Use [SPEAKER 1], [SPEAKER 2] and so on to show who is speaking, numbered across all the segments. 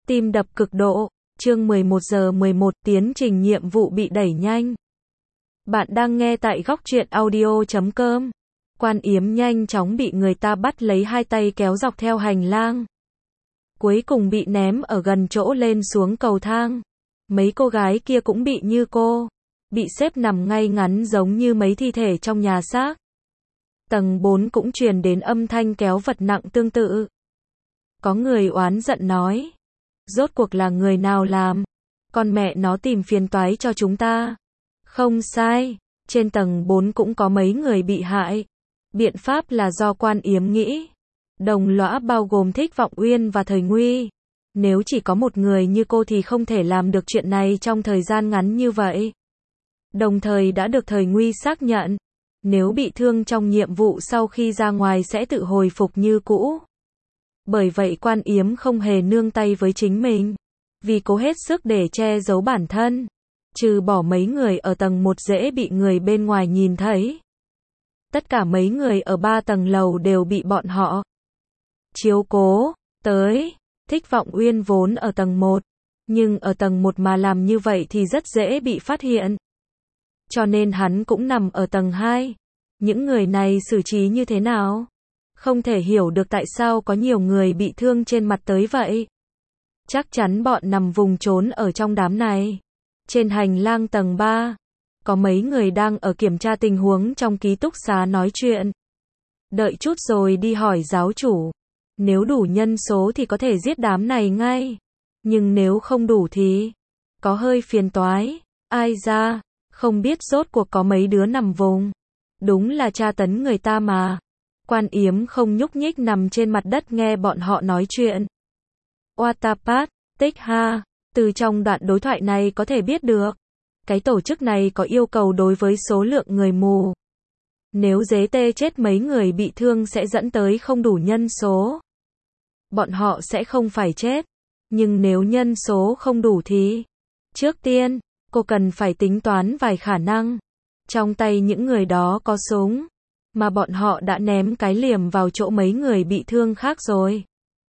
[SPEAKER 1] Tim đập cực độ. Chương 11 giờ 11, tiến trình nhiệm vụ bị đẩy nhanh. Bạn đang nghe tại góc truyện audio.com. Quan Yếm nhanh chóng bị người ta bắt lấy hai tay kéo dọc theo hành lang. Cuối cùng bị ném ở gần chỗ lên xuống cầu thang. Mấy cô gái kia cũng bị như cô. Bị xếp nằm ngay ngắn giống như mấy thi thể trong nhà xác. Tầng 4 cũng truyền đến âm thanh kéo vật nặng tương tự. Có người oán giận nói. Rốt cuộc là người nào làm? Con mẹ nó tìm phiền toái cho chúng ta. Không sai, trên tầng 4 cũng có mấy người bị hại. Biện pháp là do Quan Yếm nghĩ. Đồng lõa bao gồm Thích Vọng Uyên và Thời Nguy. Nếu chỉ có một người như cô thì không thể làm được chuyện này trong thời gian ngắn như vậy. Đồng thời đã được Thời Nguy xác nhận. Nếu bị thương trong nhiệm vụ sau khi ra ngoài sẽ tự hồi phục như cũ. Bởi vậy Quan Yếm không hề nương tay với chính mình. Vì cố hết sức để che giấu bản thân. Trừ bỏ mấy người ở tầng 1 dễ bị người bên ngoài nhìn thấy. Tất cả mấy người ở 3 tầng lầu đều bị bọn họ chiếu cố tới. Thích Vọng Uyên vốn ở tầng 1. Nhưng ở tầng 1 mà làm như vậy thì rất dễ bị phát hiện. Cho nên hắn cũng nằm ở tầng 2. Những người này xử trí như thế nào? Không thể hiểu được tại sao có nhiều người bị thương trên mặt tới vậy. Chắc chắn bọn nằm vùng trốn ở trong đám này. Trên hành lang tầng 3, có mấy người đang ở kiểm tra tình huống trong ký túc xá nói chuyện. Đợi chút rồi đi hỏi giáo chủ. Nếu đủ nhân số thì có thể giết đám này ngay. Nhưng nếu không đủ thì có hơi phiền toái. Ai ra, không biết rốt cuộc có mấy đứa nằm vùng. Đúng là tra tấn người ta mà. Quan Yếm không nhúc nhích nằm trên mặt đất nghe bọn họ nói chuyện. Wattpad, tích ha. Từ trong đoạn đối thoại này có thể biết được. Cái tổ chức này có yêu cầu đối với số lượng người mù. Nếu dế tê chết mấy người bị thương sẽ dẫn tới không đủ nhân số. Bọn họ sẽ không phải chết. Nhưng nếu nhân số không đủ thì... Trước tiên, cô cần phải tính toán vài khả năng. Trong tay những người đó có súng. Mà bọn họ đã ném cái liềm vào chỗ mấy người bị thương khác rồi.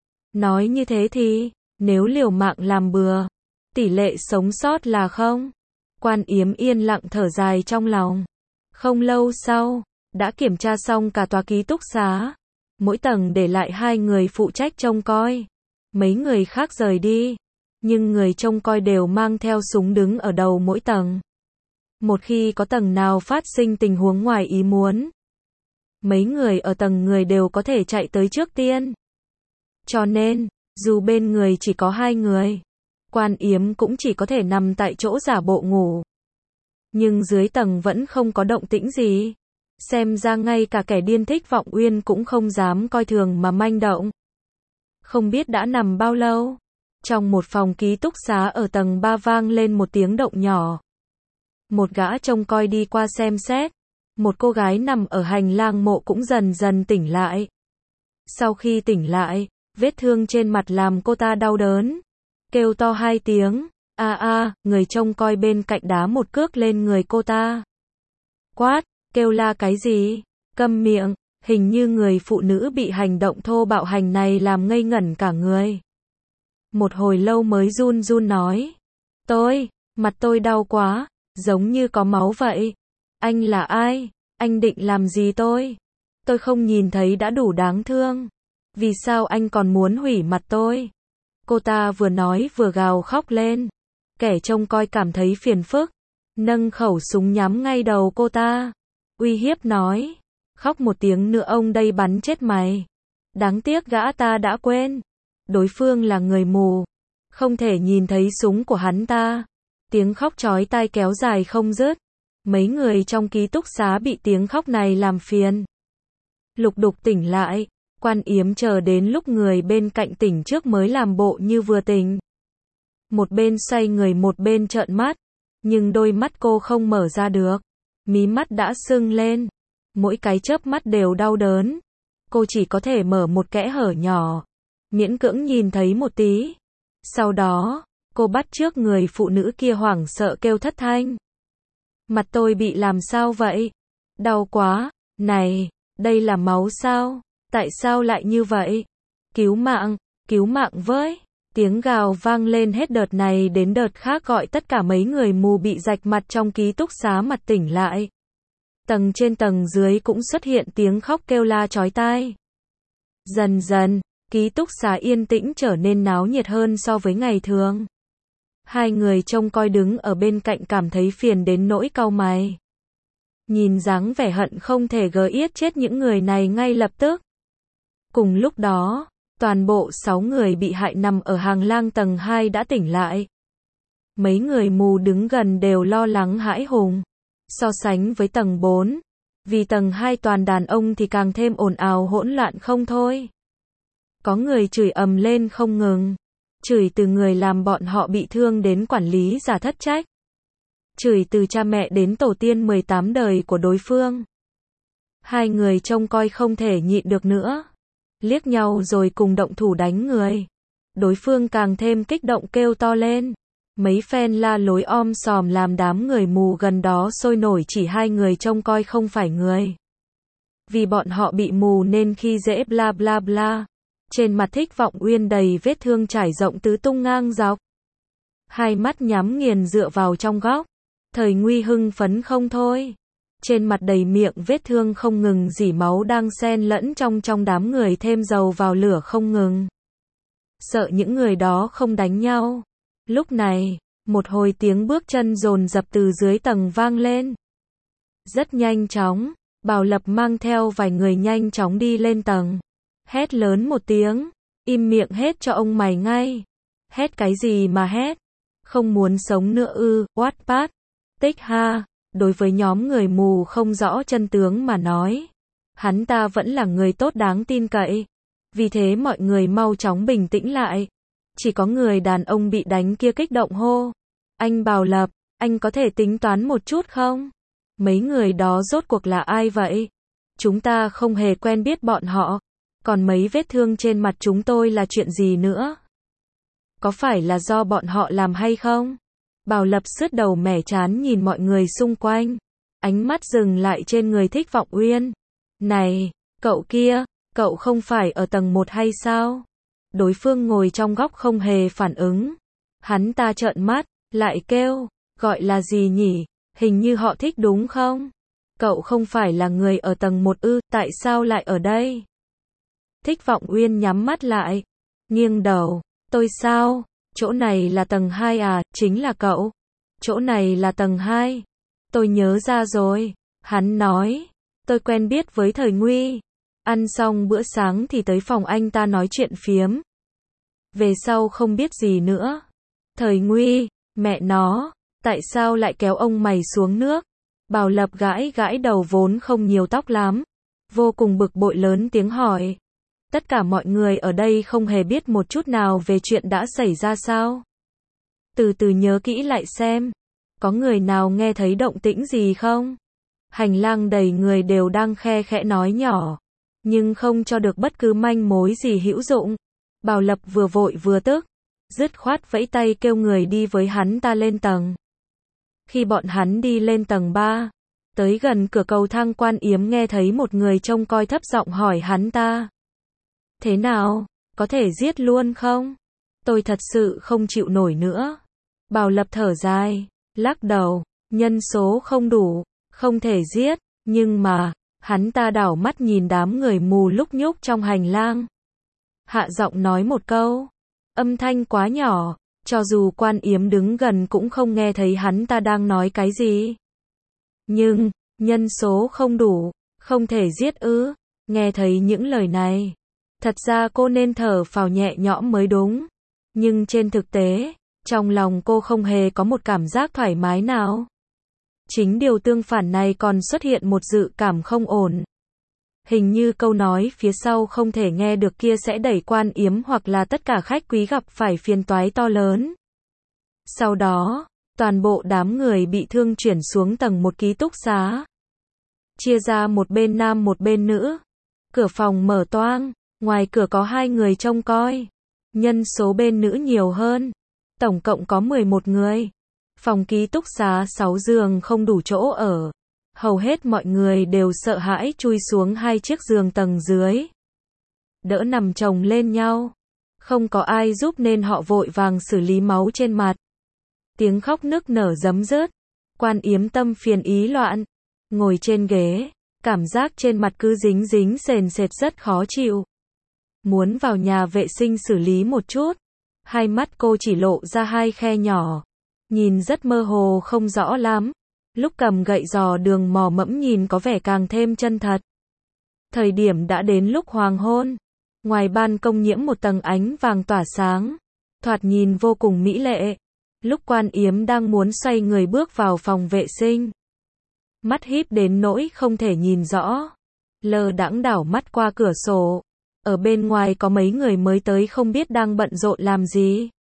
[SPEAKER 1] Nói như thế thì, nếu liều mạng làm bừa, tỷ lệ sống sót là không. Quan Yếm yên lặng thở dài trong lòng. Không lâu sau, đã kiểm tra xong cả tòa ký túc xá. Mỗi tầng để lại 2 người phụ trách trông coi. Mấy người khác rời đi. Nhưng người trông coi đều mang theo súng đứng ở đầu mỗi tầng. Một khi có tầng nào phát sinh tình huống ngoài ý muốn, mấy người ở tầng người đều có thể chạy tới trước tiên. Cho nên, dù bên người chỉ có 2 người, Quan Yếm cũng chỉ có thể nằm tại chỗ giả bộ ngủ. Nhưng dưới tầng vẫn không có động tĩnh gì. Xem ra ngay cả kẻ điên Thích Vọng Uyên cũng không dám coi thường mà manh động. Không biết đã nằm bao lâu. Trong một phòng ký túc xá ở tầng 3 vang lên một tiếng động nhỏ. Một gã trông coi đi qua xem xét. Một cô gái nằm ở hành lang mộ cũng dần dần tỉnh lại. Sau khi tỉnh lại, vết thương trên mặt làm cô ta đau đớn. Kêu to 2 tiếng. Người trông coi bên cạnh đá một cước lên người cô ta. Quát, kêu la cái gì? Câm miệng. Hình như người phụ nữ bị hành động thô bạo hành này làm ngây ngẩn cả người. Một hồi lâu mới run run nói. Mặt tôi đau quá, giống như có máu vậy. Anh là ai? Anh định làm gì tôi? Tôi không nhìn thấy đã đủ đáng thương. Vì sao anh còn muốn hủy mặt tôi? Cô ta vừa nói vừa gào khóc lên. Kẻ trông coi cảm thấy phiền phức. Nâng khẩu súng nhắm ngay đầu cô ta. Uy hiếp nói. Khóc một tiếng nữa ông đây bắn chết mày. Đáng tiếc gã ta đã quên. Đối phương là người mù. Không thể nhìn thấy súng của hắn ta. Tiếng khóc chói tai kéo dài không dứt. Mấy người trong ký túc xá bị tiếng khóc này làm phiền. Lục đục tỉnh lại. Quan Yếm chờ đến lúc người bên cạnh tỉnh trước mới làm bộ như vừa tỉnh. Một bên xoay người một bên trợn mắt. Nhưng đôi mắt cô không mở ra được. Mí mắt đã sưng lên. Mỗi cái chớp mắt đều đau đớn. Cô chỉ có thể mở một kẽ hở nhỏ. Miễn cưỡng nhìn thấy một tí. Sau đó, cô bắt chước người phụ nữ kia hoảng sợ kêu thất thanh. Mặt tôi bị làm sao vậy? Đau quá. Này, đây là máu sao? Tại sao lại như vậy? Cứu mạng với. Tiếng gào vang lên hết đợt này đến đợt khác gọi tất cả mấy người mù bị rạch mặt trong ký túc xá mặt tỉnh lại. Tầng trên tầng dưới cũng xuất hiện tiếng khóc kêu la chói tai. Dần dần, ký túc xá yên tĩnh trở nên náo nhiệt hơn so với ngày thường. Hai người trông coi đứng ở bên cạnh cảm thấy phiền đến nỗi cau mày. Nhìn dáng vẻ hận không thể giết chết những người này ngay lập tức. Cùng lúc đó, toàn bộ 6 người bị hại nằm ở hàng lang tầng 2 đã tỉnh lại. Mấy người mù đứng gần đều lo lắng hãi hùng. So sánh với tầng 4, vì tầng 2 toàn đàn ông thì càng thêm ồn ào hỗn loạn không thôi. Có người chửi ầm lên không ngừng. Chửi từ người làm bọn họ bị thương đến quản lý giả thất trách. Chửi từ cha mẹ đến tổ tiên 18 đời của đối phương. Hai người trông coi không thể nhịn được nữa. Liếc nhau rồi cùng động thủ đánh người. Đối phương càng thêm kích động kêu to lên. Mấy phen la lối sòm làm đám người mù gần đó sôi nổi chỉ hai người trông coi không phải người. Vì bọn họ bị mù nên khi dễ bla bla bla. Trên mặt Thích Vọng Uyên đầy vết thương trải rộng tứ tung ngang dọc. Hai mắt nhắm nghiền dựa vào trong góc. Thời Nguy hưng phấn không thôi. Trên mặt đầy miệng vết thương không ngừng rỉ máu đang xen lẫn trong đám người thêm dầu vào lửa không ngừng. Sợ những người đó không đánh nhau. Lúc này, một hồi tiếng bước chân dồn dập từ dưới tầng vang lên. Rất nhanh chóng, Bảo Lập mang theo vài người nhanh chóng đi lên tầng. Hét lớn một tiếng, im miệng hết cho ông mày ngay. Hét cái gì mà hét? Không muốn sống nữa ư, Wattpad. Tích ha, đối với nhóm người mù không rõ chân tướng mà nói. Hắn ta vẫn là người tốt đáng tin cậy. Vì thế mọi người mau chóng bình tĩnh lại. Chỉ có người đàn ông bị đánh kia kích động hô. Anh Bảo Lập, anh có thể tính toán một chút không? Mấy người đó rốt cuộc là ai vậy? Chúng ta không hề quen biết bọn họ. Còn mấy vết thương trên mặt chúng tôi là chuyện gì nữa? Có phải là do bọn họ làm hay không? Bảo Lập sứt đầu mẻ chán nhìn mọi người xung quanh. Ánh mắt dừng lại trên người Thích Vọng Uyên. Này, cậu kia, cậu không phải ở tầng 1 hay sao? Đối phương ngồi trong góc không hề phản ứng. Hắn ta trợn mắt, lại kêu, gọi là gì nhỉ? Hình như họ Thích đúng không? Cậu không phải là người ở tầng 1 ư, tại sao lại ở đây? Thích Vọng Uyên nhắm mắt lại, nghiêng đầu, tôi sao? Chỗ này là tầng 2 à, chính là cậu. Chỗ này là tầng 2. Tôi nhớ ra rồi. Hắn nói, tôi quen biết với Thời Nguy. Ăn xong bữa sáng thì tới phòng anh ta nói chuyện phiếm. Về sau không biết gì nữa. Thời Nguy, mẹ nó, tại sao lại kéo ông mày xuống nước? Bảo Lập gãi gãi đầu vốn không nhiều tóc lắm. Vô cùng bực bội lớn tiếng hỏi. Tất cả mọi người ở đây không hề biết một chút nào về chuyện đã xảy ra sao? Từ từ nhớ kỹ lại xem. Có người nào nghe thấy động tĩnh gì không? Hành lang đầy người đều đang khe khẽ nói nhỏ. Nhưng không cho được bất cứ manh mối gì hữu dụng. Bảo Lập vừa vội vừa tức. Dứt khoát vẫy tay kêu người đi với hắn ta lên tầng. Khi bọn hắn đi lên tầng 3, tới gần cửa cầu thang Quan Yếm nghe thấy một người trông coi thấp giọng hỏi hắn ta. Thế nào, có thể giết luôn không? Tôi thật sự không chịu nổi nữa. Bảo Lập thở dài, lắc đầu, nhân số không đủ, không thể giết, nhưng mà, hắn ta đảo mắt nhìn đám người mù lúc nhúc trong hành lang. Hạ giọng nói một câu, âm thanh quá nhỏ, cho dù Quan Yếm đứng gần cũng không nghe thấy hắn ta đang nói cái gì. Nhưng, nhân số không đủ, không thể giết ư? Nghe thấy những lời này. Thật ra cô nên thở phào nhẹ nhõm mới đúng. Nhưng trên thực tế, trong lòng cô không hề có một cảm giác thoải mái nào. Chính điều tương phản này còn xuất hiện một dự cảm không ổn. Hình như câu nói phía sau không thể nghe được kia sẽ đẩy Quan Yếm hoặc là tất cả khách quý gặp phải phiền toái to lớn. Sau đó, toàn bộ đám người bị thương chuyển xuống tầng 1 ký túc xá. Chia ra một bên nam một bên nữ. Cửa phòng mở toang. Ngoài cửa có 2 người trông coi. Nhân số bên nữ nhiều hơn. Tổng cộng có 11 người. Phòng ký túc xá 6 giường không đủ chỗ ở. Hầu hết mọi người đều sợ hãi chui xuống 2 chiếc giường tầng dưới. Đỡ nằm chồng lên nhau. Không có ai giúp nên họ vội vàng xử lý máu trên mặt. Tiếng khóc nức nở rấm rớt. Quan Yếm tâm phiền ý loạn. Ngồi trên ghế. Cảm giác trên mặt cứ dính dính sền sệt rất khó chịu. Muốn vào nhà vệ sinh xử lý một chút. Hai mắt cô chỉ lộ ra hai khe nhỏ. Nhìn rất mơ hồ không rõ lắm. Lúc cầm gậy giò đường mò mẫm nhìn có vẻ càng thêm chân thật. Thời điểm đã đến lúc hoàng hôn. Ngoài ban công nhiễm một tầng ánh vàng tỏa sáng. Thoạt nhìn vô cùng mỹ lệ. Lúc Quan Yếm đang muốn xoay người bước vào phòng vệ sinh. Mắt híp đến nỗi không thể nhìn rõ. Lơ đãng đảo mắt qua cửa sổ. Ở bên ngoài có mấy người mới tới không biết đang bận rộn làm gì.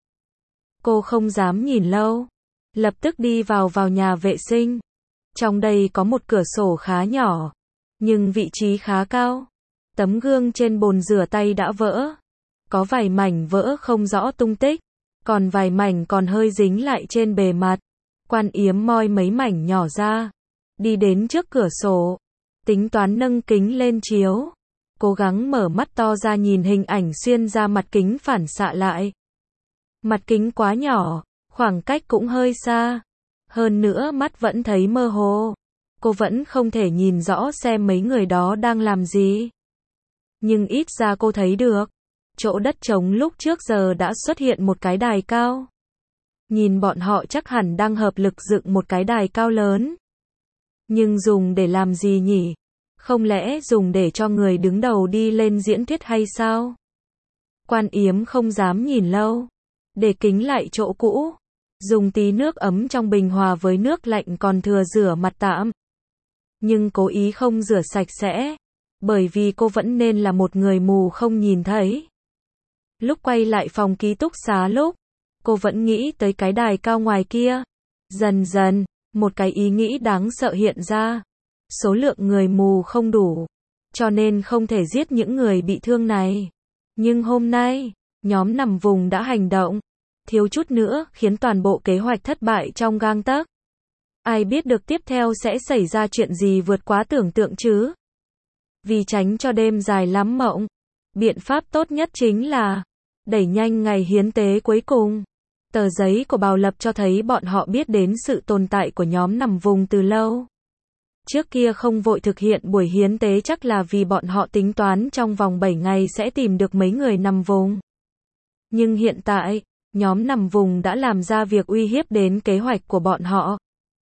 [SPEAKER 1] Cô không dám nhìn lâu. Lập tức đi vào nhà vệ sinh. Trong đây có một cửa sổ khá nhỏ. Nhưng vị trí khá cao. Tấm gương trên bồn rửa tay đã vỡ. Có vài mảnh vỡ không rõ tung tích. Còn vài mảnh còn hơi dính lại trên bề mặt. Quan Yếm moi mấy mảnh nhỏ ra. Đi đến trước cửa sổ. Tính toán nâng kính lên chiếu. Cố gắng mở mắt to ra nhìn hình ảnh xuyên ra mặt kính phản xạ lại. Mặt kính quá nhỏ, khoảng cách cũng hơi xa. Hơn nữa mắt vẫn thấy mơ hồ. Cô vẫn không thể nhìn rõ xem mấy người đó đang làm gì. Nhưng ít ra cô thấy được. Chỗ đất trống lúc trước giờ đã xuất hiện một cái đài cao. Nhìn bọn họ chắc hẳn đang hợp lực dựng một cái đài cao lớn. Nhưng dùng để làm gì nhỉ? Không lẽ dùng để cho người đứng đầu đi lên diễn thuyết hay sao? Quan Yếm không dám nhìn lâu. Để kính lại chỗ cũ. Dùng tí nước ấm trong bình hòa với nước lạnh còn thừa rửa mặt tạm. Nhưng cố ý không rửa sạch sẽ. Bởi vì cô vẫn nên là một người mù không nhìn thấy. Lúc quay lại phòng ký túc xá lúc, cô vẫn nghĩ tới cái đài cao ngoài kia. Dần dần, một cái ý nghĩ đáng sợ hiện ra. Số lượng người mù không đủ, cho nên không thể giết những người bị thương này. Nhưng hôm nay, nhóm nằm vùng đã hành động. Thiếu chút nữa khiến toàn bộ kế hoạch thất bại trong gang tấc. Ai biết được tiếp theo sẽ xảy ra chuyện gì vượt quá tưởng tượng chứ? Vì tránh cho đêm dài lắm mộng, biện pháp tốt nhất chính là đẩy nhanh ngày hiến tế cuối cùng. Tờ giấy của Bào Lập cho thấy bọn họ biết đến sự tồn tại của nhóm nằm vùng từ lâu. Trước kia không vội thực hiện buổi hiến tế chắc là vì bọn họ tính toán trong vòng 7 ngày sẽ tìm được mấy người nằm vùng. Nhưng hiện tại, nhóm nằm vùng đã làm ra việc uy hiếp đến kế hoạch của bọn họ.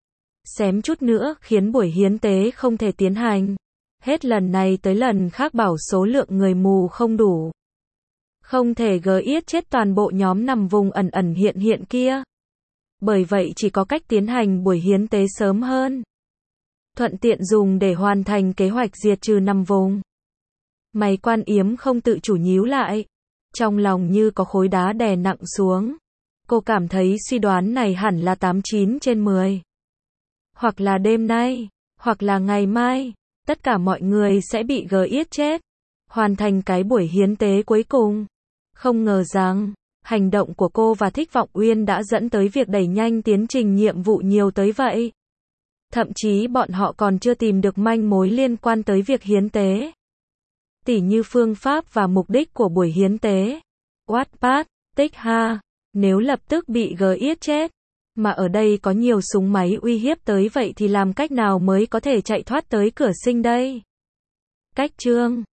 [SPEAKER 1] Xém chút nữa khiến buổi hiến tế không thể tiến hành. Hết lần này tới lần khác bảo số lượng người mù không đủ. Không thể gỡ yết chết toàn bộ nhóm nằm vùng ẩn ẩn hiện hiện kia. Bởi vậy chỉ có cách tiến hành buổi hiến tế sớm hơn. Thuận tiện dùng để hoàn thành kế hoạch diệt trừ nằm vùng. Mày Quan Yếm không tự chủ nhíu lại. Trong lòng như có khối đá đè nặng xuống. Cô cảm thấy suy đoán này hẳn là 89 trên 10. Hoặc là đêm nay, hoặc là ngày mai, tất cả mọi người sẽ bị gỡ yết chết. Hoàn thành cái buổi hiến tế cuối cùng. Không ngờ rằng, hành động của cô và Thích Vọng Uyên đã dẫn tới việc đẩy nhanh tiến trình nhiệm vụ nhiều tới vậy. Thậm chí bọn họ còn chưa tìm được manh mối liên quan tới việc hiến tế. Tỉ như phương pháp và mục đích của buổi hiến tế. Wattpad, tích ha, nếu lập tức bị gỡ yết chết, mà ở đây có nhiều súng máy uy hiếp tới vậy thì làm cách nào mới có thể chạy thoát tới cửa sinh đây? Cách chương